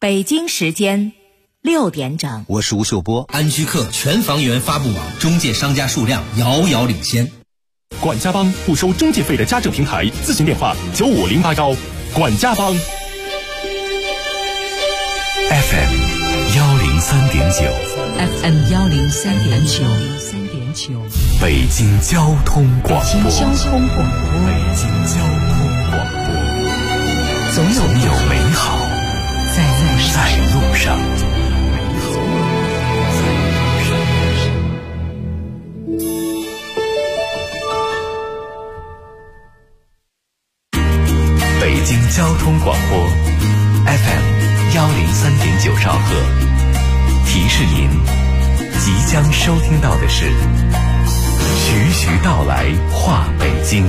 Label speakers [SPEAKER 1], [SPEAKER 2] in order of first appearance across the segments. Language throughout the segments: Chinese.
[SPEAKER 1] 北京时间6点整。
[SPEAKER 2] 我是吴秀波。
[SPEAKER 3] 安居客全房源发布网，中介商家数量遥遥领先。
[SPEAKER 4] 管家帮不收中介费的家政平台，咨询电话95081。管家帮
[SPEAKER 5] FM 103.9
[SPEAKER 6] FM 103.9
[SPEAKER 5] 北京交通广播。
[SPEAKER 6] 北京交通广播，总有
[SPEAKER 5] 美好
[SPEAKER 6] 在
[SPEAKER 5] 路上。北京交通广播 FM 103.9兆赫，提示您即将收听到的是徐徐道来话北京。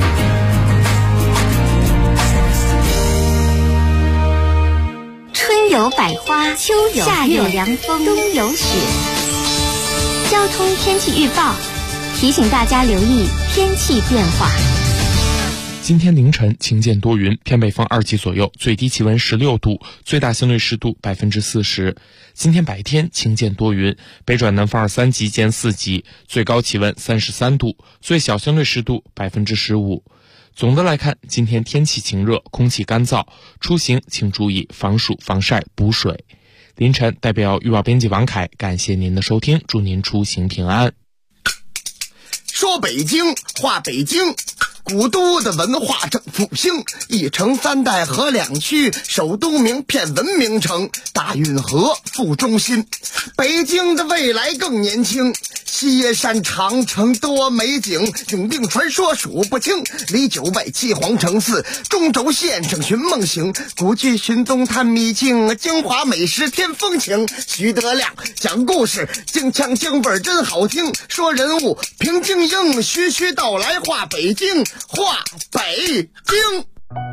[SPEAKER 7] 春有百花，秋有夏有凉风，冬有雪。交通天气预报提醒大家留意天气变化。
[SPEAKER 8] 今天凌晨晴间多云，偏北风2级左右，最低气温16度，最大相对湿度40%。今天白天晴间多云，北转南风2、3级见4级，最高气温33度，最小相对湿度15%。总的来看，今天天气晴热，空气干燥，出行请注意防暑、防晒、补水。凌晨代表预报编辑王凯，感谢您的收听，祝您出行平安。
[SPEAKER 9] 说北京话北京，古都的文化正复兴，一城3代河2区，首都名片文明城，大运河副中心。北京的未来更年轻，西山长城多美景，永定传说数不清，离9外7皇城4，中轴线上寻梦行，古剧寻踪探秘境，京华美食添风情。徐德亮讲故事，京腔京味真好听，说人物评京英，徐徐道来话北京，话北京。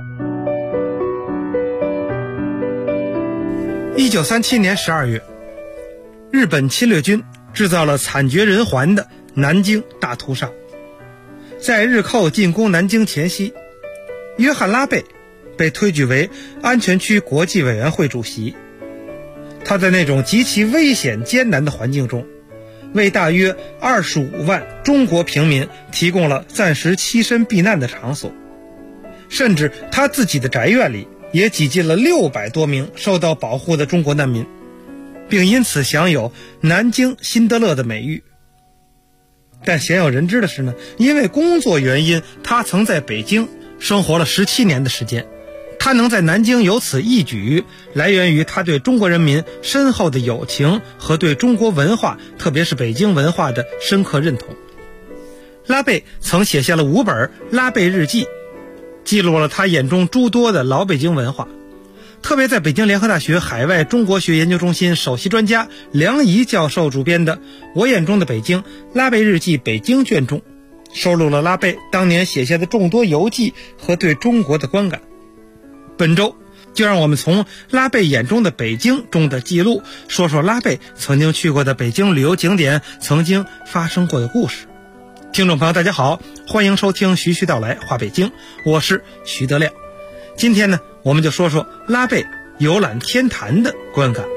[SPEAKER 10] 1937年12月，日本侵略军制造了惨绝人寰的南京大屠杀。在日寇进攻南京前夕，约翰·拉贝被推举为安全区国际委员会主席。他在那种极其危险艰难的环境中，为大约25万中国平民提供了暂时栖身避难的场所，甚至他自己的宅院里也挤进了600多名受到保护的中国难民，并因此享有南京辛德勒的美誉。但鲜有人知的是呢，因为工作原因，他曾在北京生活了17年的时间。他能在南京有此一举，来源于他对中国人民深厚的友情和对中国文化，特别是北京文化的深刻认同。拉贝曾写下了5本拉贝日记，记录了他眼中诸多的老北京文化。特别在北京联合大学海外中国学研究中心首席专家梁怡教授主编的《我眼中的北京：拉贝日记北京卷》中，收录了拉贝当年写下的众多游记和对中国的观感。本周就让我们从拉贝眼中的北京中的记录，说说拉贝曾经去过的北京旅游景点，曾经发生过的故事。听众朋友大家好，欢迎收听徐徐道来话北京，我是徐德亮。今天呢，我们就说说拉贝游览天坛的观感。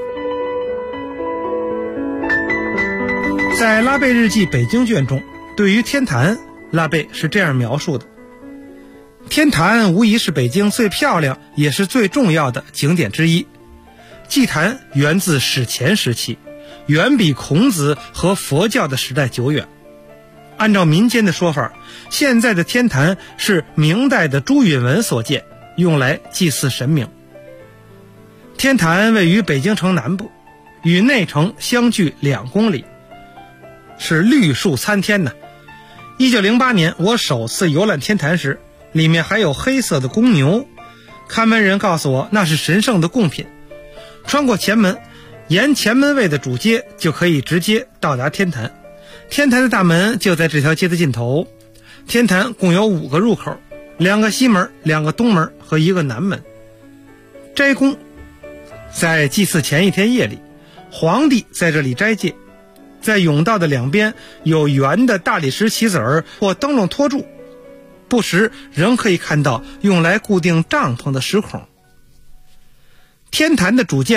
[SPEAKER 10] 在拉贝日记北京卷中，对于天坛，拉贝是这样描述的：天坛无疑是北京最漂亮也是最重要的景点之一。祭坛源自史前时期，远比孔子和佛教的时代久远。按照民间的说法，现在的天坛是明代的朱允文所建，用来祭祀神明。天坛位于北京城南部，与内城相距2公里，是绿树参天呢。1908年我首次游览天坛时，里面还有黑色的公牛，看门人告诉我那是神圣的贡品。穿过前门，沿前门卫的主街就可以直接到达天坛。天坛的大门就在这条街的尽头。天坛共有5个入口，2个西门、2个东门和1个南门。斋宫在祭祀前一天夜里，皇帝在这里斋戒。在甬道的2边有圆的大理石棋子儿或灯笼托住，不时仍可以看到用来固定帐篷的石孔。天坛的主建筑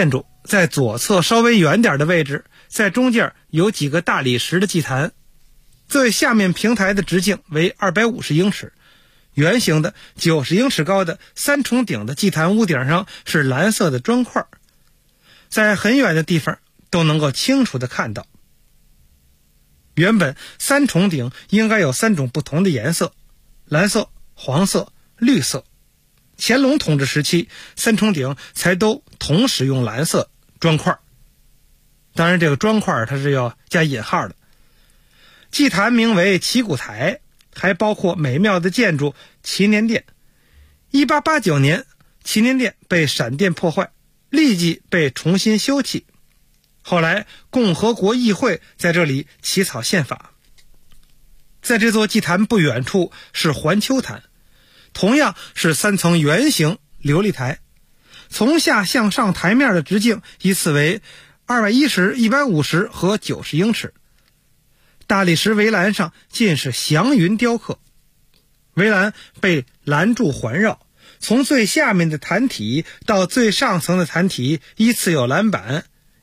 [SPEAKER 10] 在左侧稍微远点的位置，在中间有几个大理石的祭坛，最下面平台的直径为250英尺，圆形的90英尺高的3重顶的祭坛屋顶上是蓝色的砖块，在很远的地方都能够清楚地看到。原本3重顶应该有3种不同的颜色，蓝色、黄色、绿色。乾隆统治时期，3重顶才都同使用蓝色砖块，当然这个砖块它是要加引号的。祭坛名为祈鼓台，还包括美妙的建筑祈年殿。1889年祈年殿被闪电破坏，立即被重新修葺。后来共和国议会在这里起草宪法。在这座祭坛不远处是环丘坛，同样是3层圆形琉璃台，从下向上台面的直径依次为210、150和90英尺。大理石围栏上尽是祥云雕刻，围栏被栏柱环绕，从最下面的坛体到最上层的坛体依次有栏板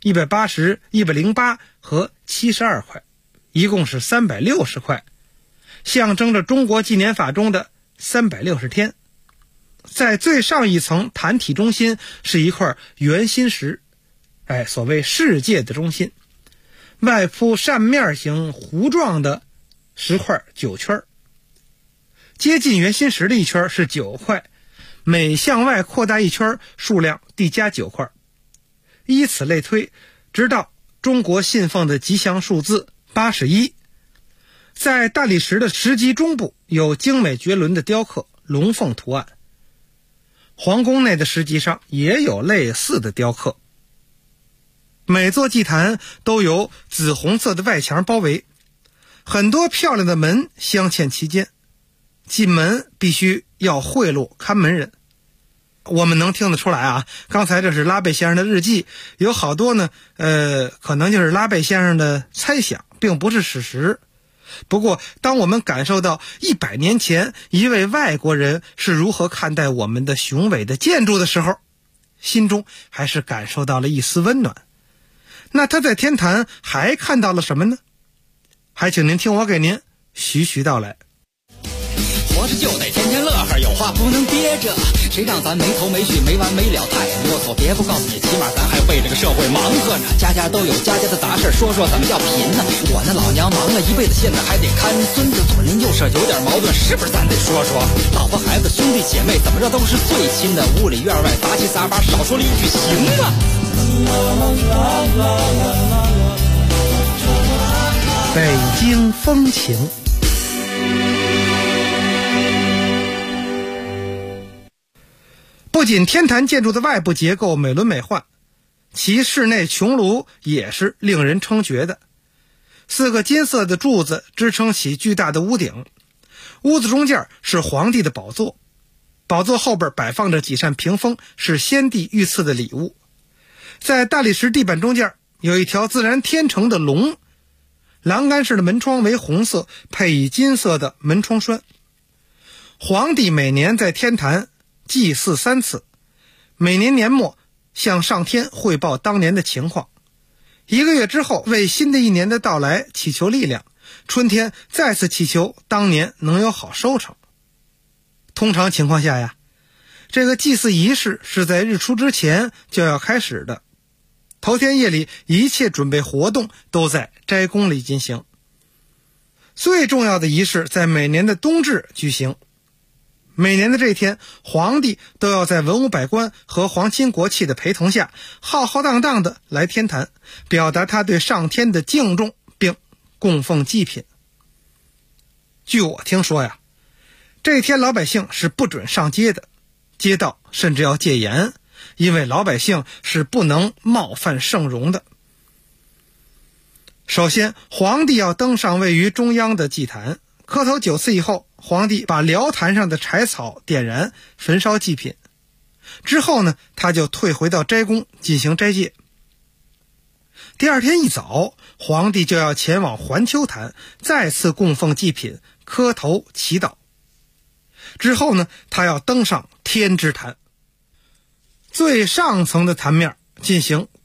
[SPEAKER 10] 180、108和72块，一共是360块，象征着中国纪年法中的360天。在最上一层坛体中心是一块圆心石，所谓世界的中心，外铺扇面形弧状的石块9圈，接近圆心石的一圈是9块，每向外扩大一圈，数量递加9块，依此类推，直到中国信奉的吉祥数字81。在大理石的石基中部有精美绝伦的雕刻龙凤图案，皇宫内的石基上也有类似的雕刻。每座祭坛都由紫红色的外墙包围，很多漂亮的门镶嵌其间，进门必须要贿赂看门人。我们能听得出来啊，刚才这是拉贝先生的日记，有好多呢可能就是拉贝先生的猜想，并不是事实。不过当我们感受到100年前一位外国人是如何看待我们的雄伟的建筑的时候，心中还是感受到了一丝温暖。那他在天坛还看到了什么呢？还请您听我给您徐徐道来。
[SPEAKER 2] 活着就得天天乐呵，有话不能憋着，谁让咱没头没绪没完没了太啰嗦。别不告诉你，起码咱还为这个社会忙活呢，家家都有家家的杂事，说说怎么叫贫呢？我那老娘忙了一辈子，现在还得看孙子，左邻右舍有点矛盾，是不是咱得说说？老婆孩子兄弟姐妹怎么着都是最亲的，屋里院外杂七杂八，少说了一句行吗？
[SPEAKER 10] 北京风情。不仅天坛建筑的外部结构美轮美奂，其室内穹庐也是令人称绝的。4个金色的柱子支撑起巨大的屋顶，屋子中间是皇帝的宝座，宝座后边摆放着几扇屏风，是先帝御赐的礼物。在大理石地板中间有一条自然天成的龙，栏杆式的门窗为红色，配以金色的门窗栓。皇帝每年在天坛祭祀3次，每年年末向上天汇报当年的情况，1个月之后为新的一年的到来祈求力量，春天再次祈求当年能有好收成。通常情况下呀，这个祭祀仪式是在日出之前就要开始的，头天夜里一切准备活动都在斋宫里进行。最重要的仪式在每年的冬至举行，每年的这天，皇帝都要在文武百官和皇亲国戚的陪同下，浩浩荡荡的来天坛，表达他对上天的敬重，并供奉祭品。据我听说呀，这天老百姓是不准上街的，街道甚至要戒严，因为老百姓是不能冒犯圣容的。首先，皇帝要登上位于中央的祭坛，磕头9次以后，皇帝把辽坛上的柴草点燃，焚烧祭品。之后呢，他就退回到斋宫进行斋戒。第2天一早，皇帝就要前往环丘坛，再次供奉祭品，磕头祈祷。之后呢，他要登上天之坛，最上层的坛面进行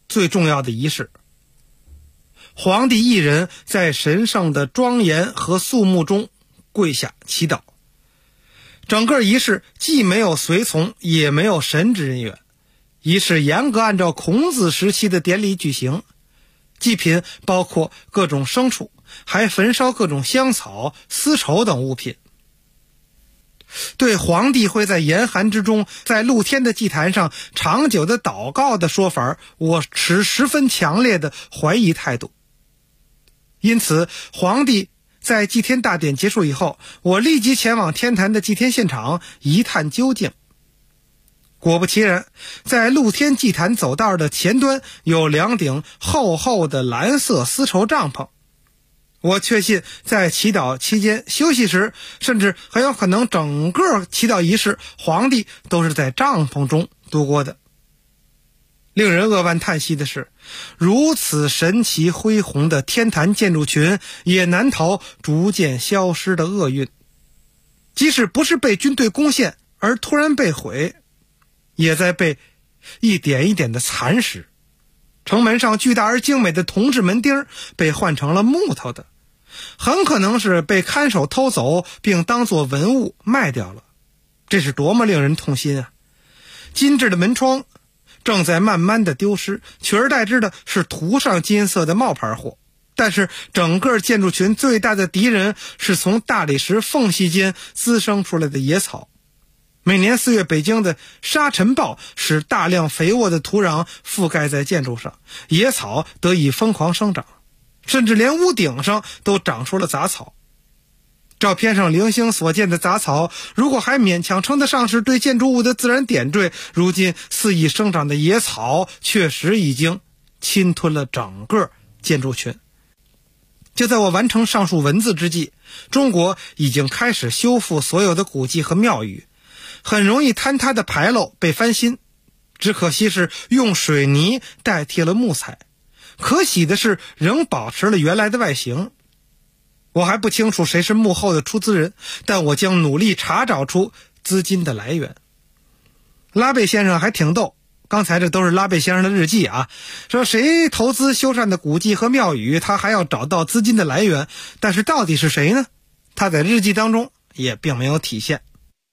[SPEAKER 10] 最重要的仪式。皇帝一人在神圣的庄严和肃穆中跪下祈祷。整个仪式既没有随从，也没有神职人员，仪式严格按照孔子时期的典礼举行。祭品包括各种牲畜，还焚烧各种香草、丝绸等物品。对皇帝会在严寒之中在露天的祭坛上长久的祷告的说法，我持十分强烈的怀疑态度。因此，皇帝在祭天大典结束以后，我立即前往天坛的祭天现场一探究竟。果不其然，在露天祭坛走道的前端有2顶厚厚的蓝色丝绸帐篷。我确信在祈祷期间、休息时，甚至很有可能整个祈祷仪式，皇帝都是在帐篷中度过的。令人扼腕叹息的是，如此神奇恢宏的天坛建筑群也难逃逐渐消失的厄运。即使不是被军队攻陷而突然被毁，也在被一点一点的蚕食。城门上巨大而精美的铜制门钉被换成了木头的，很可能是被看守偷走并当作文物卖掉了。这是多么令人痛心啊！金质的门窗正在慢慢的丢失，取而代之的是涂上金色的冒牌货。但是整个建筑群最大的敌人是从大理石缝隙间滋生出来的野草。每年4月，北京的沙尘暴使大量肥沃的土壤覆盖在建筑上，野草得以疯狂生长，甚至连屋顶上都长出了杂草。照片上零星所见的杂草，如果还勉强称得上是对建筑物的自然点缀，如今肆意生长的野草确实已经侵吞了整个建筑群。就在我完成上述文字之际，中国已经开始修复所有的古迹和庙宇，很容易坍塌的牌楼被翻新，只可惜是用水泥代替了木材。可喜的是，仍保持了原来的外形。我还不清楚谁是幕后的出资人，但我将努力查找出资金的来源。拉贝先生还挺逗，刚才这都是拉贝先生的日记啊，说谁投资修缮的古迹和庙宇，他还要找到资金的来源，但是到底是谁呢？他在日记当中也并没有体现。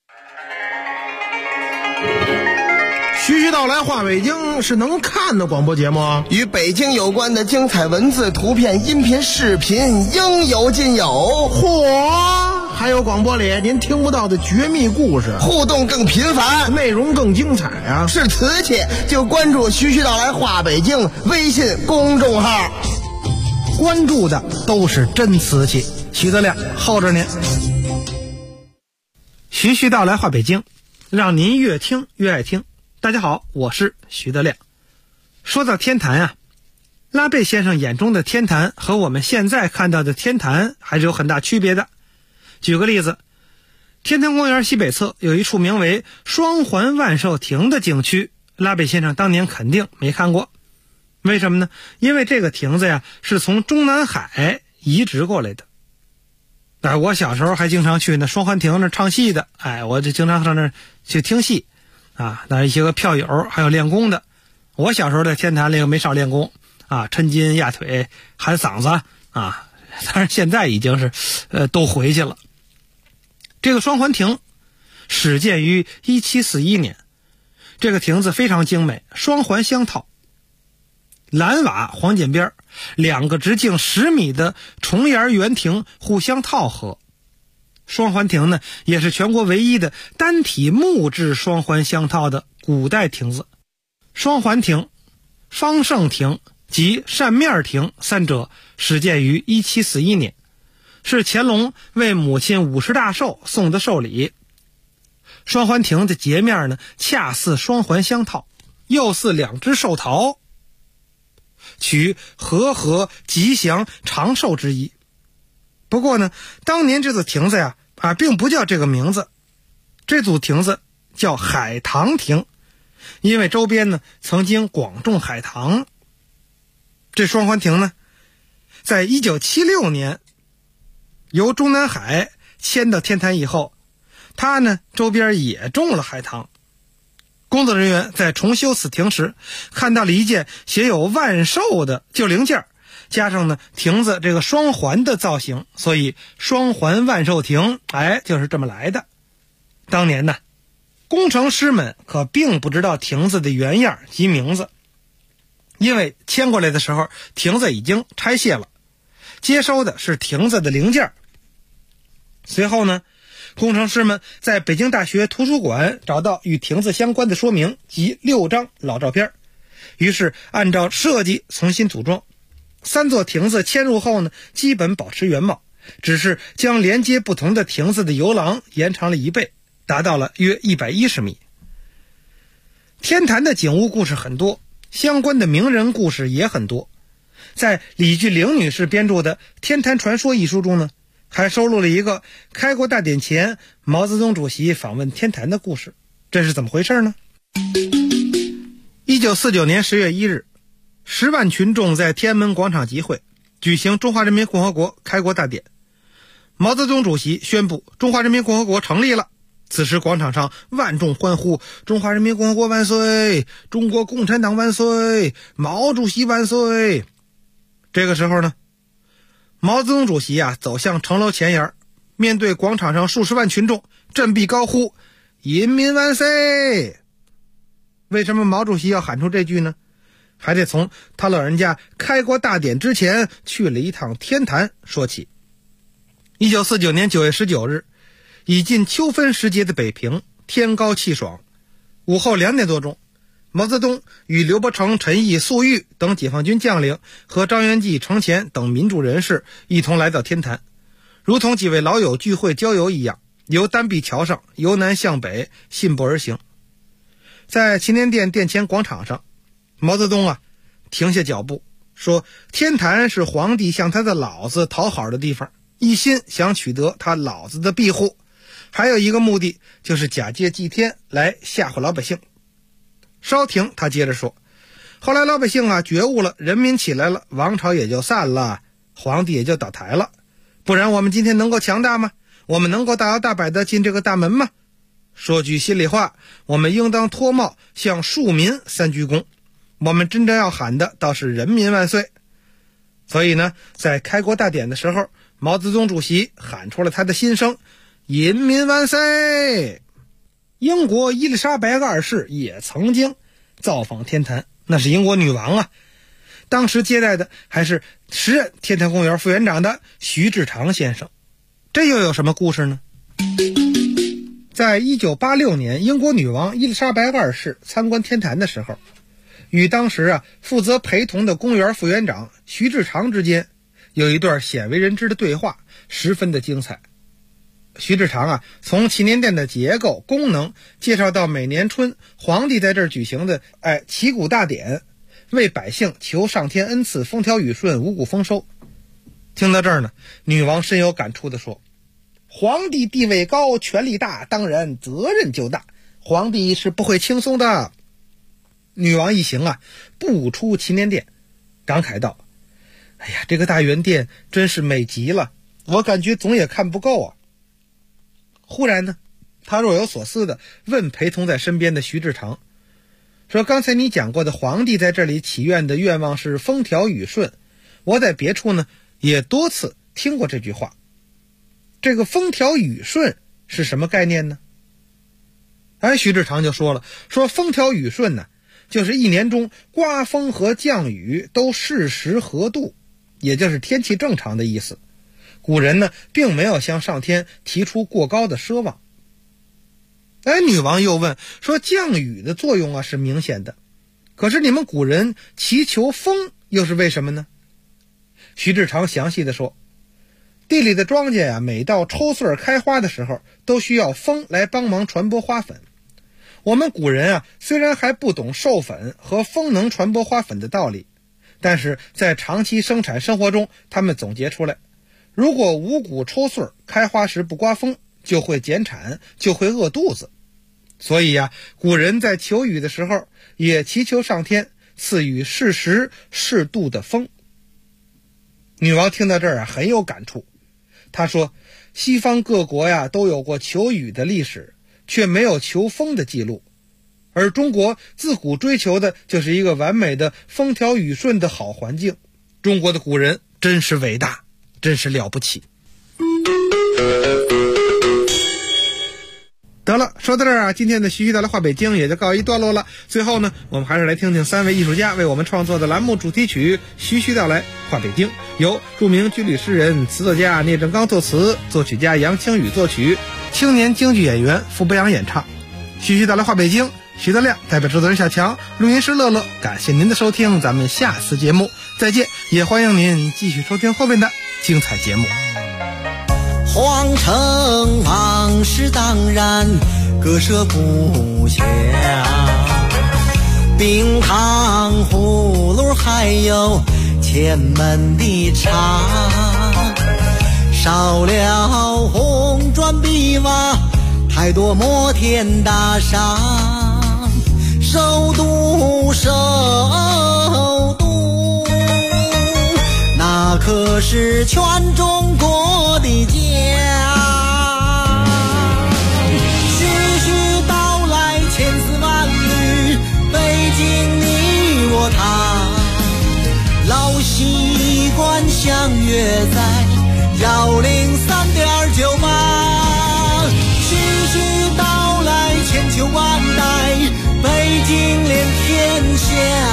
[SPEAKER 11] 徐徐道来话北京是能看的广播节目，
[SPEAKER 9] 与北京有关的精彩文字、图片、音频、视频应有尽有。
[SPEAKER 11] 嚯，还有广播里您听不到的绝密故事，
[SPEAKER 9] 互动更频繁，
[SPEAKER 11] 内容更精彩啊！
[SPEAKER 9] 是瓷器就关注徐徐道来话北京微信公众号，
[SPEAKER 10] 关注的都是真瓷器。徐德亮候着您。徐徐道来话北京，让您越听越爱听。大家好，我是徐德亮。说到天坛啊，拉贝先生眼中的天坛和我们现在看到的天坛还是有很大区别的。举个例子，天坛公园西北侧有一处名为双环万寿亭的景区，拉贝先生当年肯定没看过。为什么呢？因为这个亭子呀是从中南海移植过来的。我小时候还经常去那双环亭那唱戏的，我就经常上那儿去听戏啊，那一些个票友还有练功的。我小时候在天坛里没少练功啊，抻筋压腿喊嗓子啊，当然现在已经是都回去了。这个双环亭始建于1741年，这个亭子非常精美，双环相套，蓝瓦黄剪边，2个直径10米的重檐圆亭互相套合。双环亭呢，也是全国唯一的单体木质双环相套的古代亭子。双环亭、方胜亭及扇面亭三者始建于1741年，是乾隆为母亲50大寿送的寿礼。双环亭的截面呢，恰似双环相套，又似2只寿桃，取和合吉祥长寿之意。不过呢，当年这座亭子呀并不叫这个名字，这组亭子叫海棠亭，因为周边呢曾经广种海棠。这双环亭呢，在1976年由中南海迁到天坛以后，它呢周边也种了海棠。 工作人员在重修此亭时，看到了一件写有万寿的旧零件，加上呢亭子这个双环的造型，所以双环万寿亭，就是这么来的。当年呢，工程师们可并不知道亭子的原样及名字，因为迁过来的时候亭子已经拆卸了，接收的是亭子的零件。随后呢，工程师们在北京大学图书馆找到与亭子相关的说明及6张老照片，于是按照设计重新组装。3座亭子迁入后呢，基本保持原貌，只是将连接不同的亭子的游廊延长了1倍，达到了约110米。天坛的景物故事很多，相关的名人故事也很多。在李巨玲女士编著的《天坛传说》一书中呢，还收录了一个开国大典前毛泽东主席访问天坛的故事。这是怎么回事呢？1949年10月1日，10万群众在天安门广场集会，举行中华人民共和国开国大典。毛泽东主席宣布中华人民共和国成立了。此时广场上万众欢呼：中华人民共和国万岁！中国共产党万岁！毛主席万岁！这个时候呢，毛泽东主席走向城楼前沿，面对广场上数十万群众，振臂高呼：人民万岁！为什么毛主席要喊出这句呢？还得从他老人家开国大典之前去了一趟天坛说起。1949年9月19日，已近秋分时节的北平，天高气爽。午后2点多钟，毛泽东与刘伯承、陈毅、粟裕等解放军将领和张元济、程潜等民主人士一同来到天坛，如同几位老友聚会郊游一样，由单壁桥上由南向北信步而行。在祈年殿殿前广场上，毛泽东停下脚步，说天坛是皇帝向他的老子讨好的地方，一心想取得他老子的庇护，还有一个目的就是假借祭天来吓唬老百姓。稍停，他接着说，后来老百姓觉悟了，人民起来了，王朝也就散了，皇帝也就倒台了。不然我们今天能够强大吗？我们能够大摇大摆地进这个大门吗？说句心里话，我们应当脱帽向庶民3鞠躬，我们真正要喊的倒是人民万岁。所以呢，在开国大典的时候，毛泽东主席喊出了他的心声：人民万岁！英国伊丽莎白2世也曾经造访天坛，那是英国女王当时接待的还是时任天坛公园副园长的徐志长先生。这又有什么故事呢？在1986年，英国女王伊丽莎白2世参观天坛的时候，与当时负责陪同的公园副园长徐志长之间有一段鲜为人知的对话，十分的精彩。徐志长从祈年殿的结构功能介绍到每年春皇帝在这儿举行的祈谷大典，为百姓求上天恩赐风调雨顺五谷丰收。听到这儿呢，女王深有感触地说，皇帝地位高权力大，当然责任就大，皇帝是不会轻松的。女王一行不出祈年殿，感慨道，哎呀，这个大圆殿真是美极了，我感觉总也看不够忽然呢，他若有所思地问陪同在身边的徐志长，说刚才你讲过的皇帝在这里祈愿的愿望是风调雨顺，我在别处呢也多次听过这句话。这个风调雨顺是什么概念呢？徐志长就说了，说风调雨顺呢，就是一年中刮风和降雨都适时合度，也就是天气正常的意思。古人呢并没有向上天提出过高的奢望。女王又问说，降雨的作用是明显的，可是你们古人祈求风又是为什么呢？徐志长详细的说，地里的庄稼每到抽穗开花的时候，都需要风来帮忙传播花粉。我们古人虽然还不懂授粉和风能传播花粉的道理，但是在长期生产生活中，他们总结出来，如果五谷抽穗开花时不刮风，就会减产，就会饿肚子。所以古人在求雨的时候也祈求上天赐予适时适度的风。女王听到这儿很有感触，她说，西方各国都有过求雨的历史，却没有求风的记录， 而中国自古追求的就是一个完美的风调雨顺的好环境。中国的古人真是伟大，真是了不起。得了，说到这儿啊，今天的徐徐道来话北京也就告一段落了。最后呢，我们还是来听听3位艺术家为我们创作的栏目主题曲《徐徐道来话北京》，由著名军旅诗人、词作家聂政刚作词，作曲家杨清宇作曲，青年京剧演员傅北阳演唱。徐徐道来话北京，徐德亮代表制作人小强，录音师乐乐，感谢您的收听，咱们下次节目再见，也欢迎您继续收听后面的精彩节目。
[SPEAKER 2] 皇城往事当然，割舍不下，冰糖葫芦还有前门的茶，少了红砖碧瓦，太多摩天大厦，首都首都，那可是全中国的家。徐徐道来千丝万缕，北京你我他，老习惯相约在103.98。徐徐道来千秋万代，北京连天下，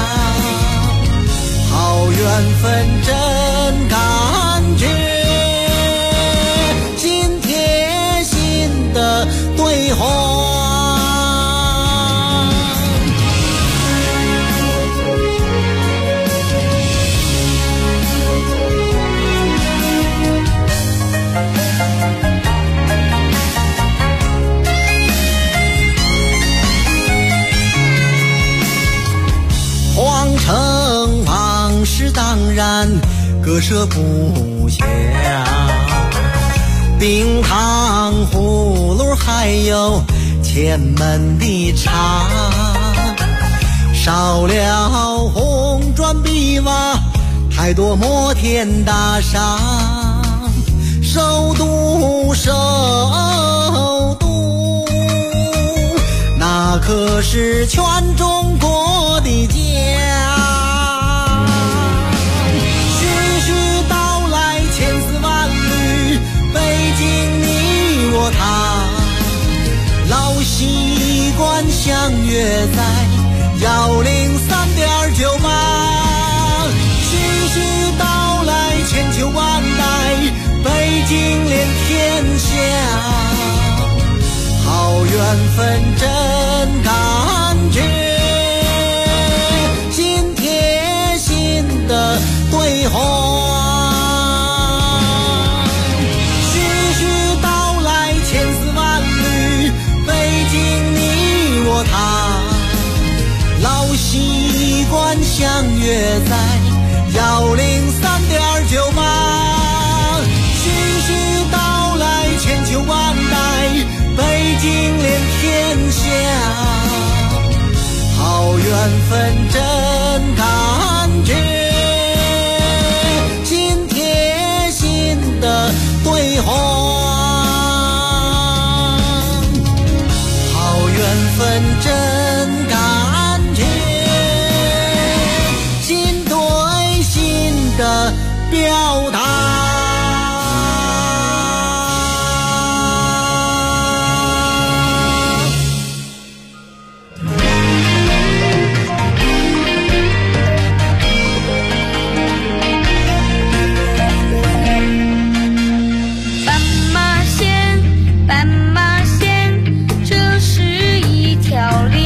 [SPEAKER 2] 好缘分真感觉，心贴心的对话。皇城往事当然割舍不下，冰糖葫芦还有前门的茶，少了红砖碧瓦，太多摩天大厦，首都首都，那可是全中国的家。徐徐道来千丝万缕，北京你我他，老习惯相约在103.98。徐徐道来千秋万代，北京连天下，好缘分真感觉，心贴心的对话。徐徐道来千丝万缕，北京你我他，老习惯相约在103.98。徐徐道来千秋万代，北京连天下，好缘分真感觉，心贴心的对话。好缘分真感觉，心对心的表达。
[SPEAKER 12] 斑马线，这是一条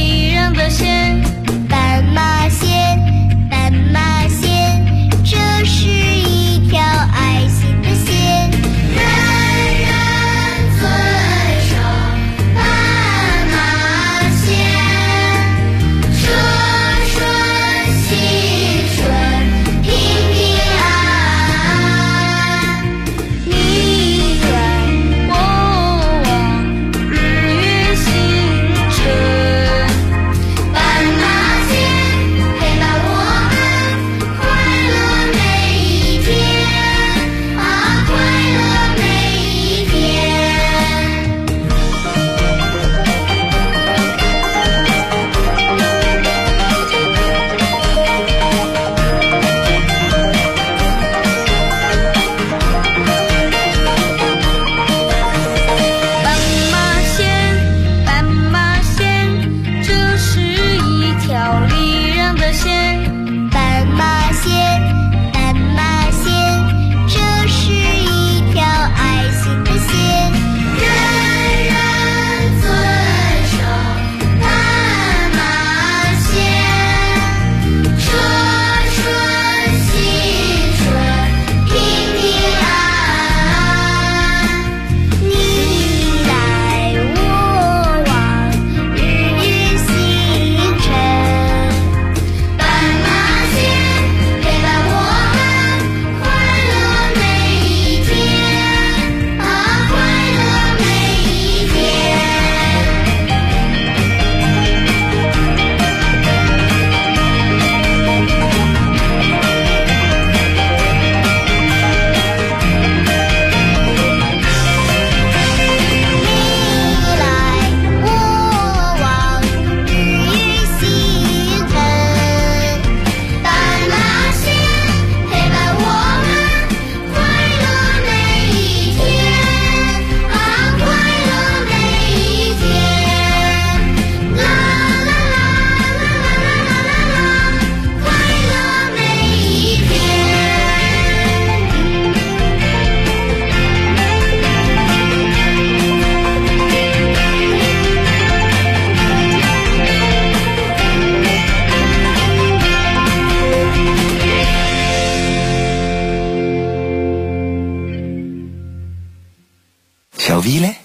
[SPEAKER 2] envie嘞？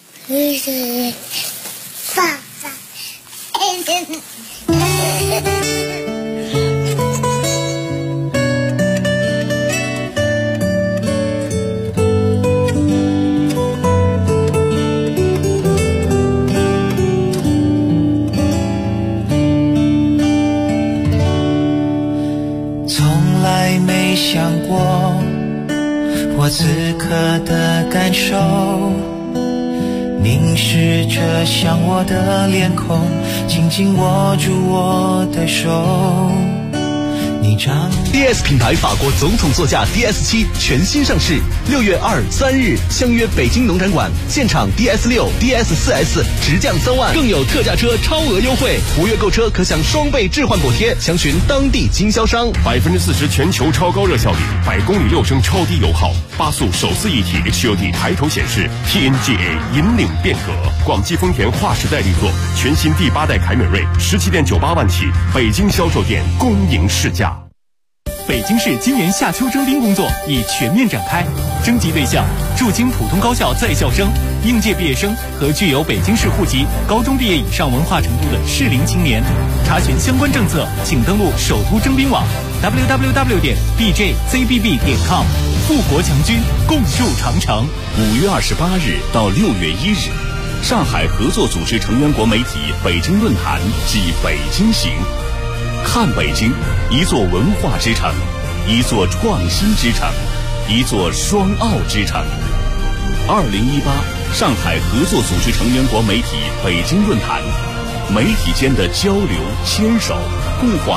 [SPEAKER 12] 爸爸。
[SPEAKER 13] 从来没想过我此刻的感受，凝视着向我的脸孔，紧紧握住我的手。你长
[SPEAKER 14] DS 品牌法国总统座驾 DS7 全新上市，6月2、3日相约北京农展馆，现场 DS6、DS4S 直降3万，更有特价车超额优惠，5月购车可享双倍置换补贴，详询当地经销商。
[SPEAKER 4] 40%全球超高热效率，100公里6升超低油耗，8速手自一体 HUD 抬头显示 ，TNGA 引领变革。广汽丰田划时代力作，全新第8代凯美瑞17.98万起，北京销售店恭迎试驾。
[SPEAKER 15] 北京市今年夏秋征兵工作已全面展开，征集对象驻京普通高校在校生、应届毕业生和具有北京市户籍、高中毕业以上文化程度的适龄青年。查询相关政策，请登录首都征兵网 www.bjcbb.com。富国强军，共筑长城。
[SPEAKER 16] 5月28日到6月1日，上海合作组织成员国媒体北京论坛暨北京行。看北京，一座文化之城，一座创新之城，一座双奥之城。2018上海合作组织成员国媒体北京论坛，媒体间的交流、牵手，固化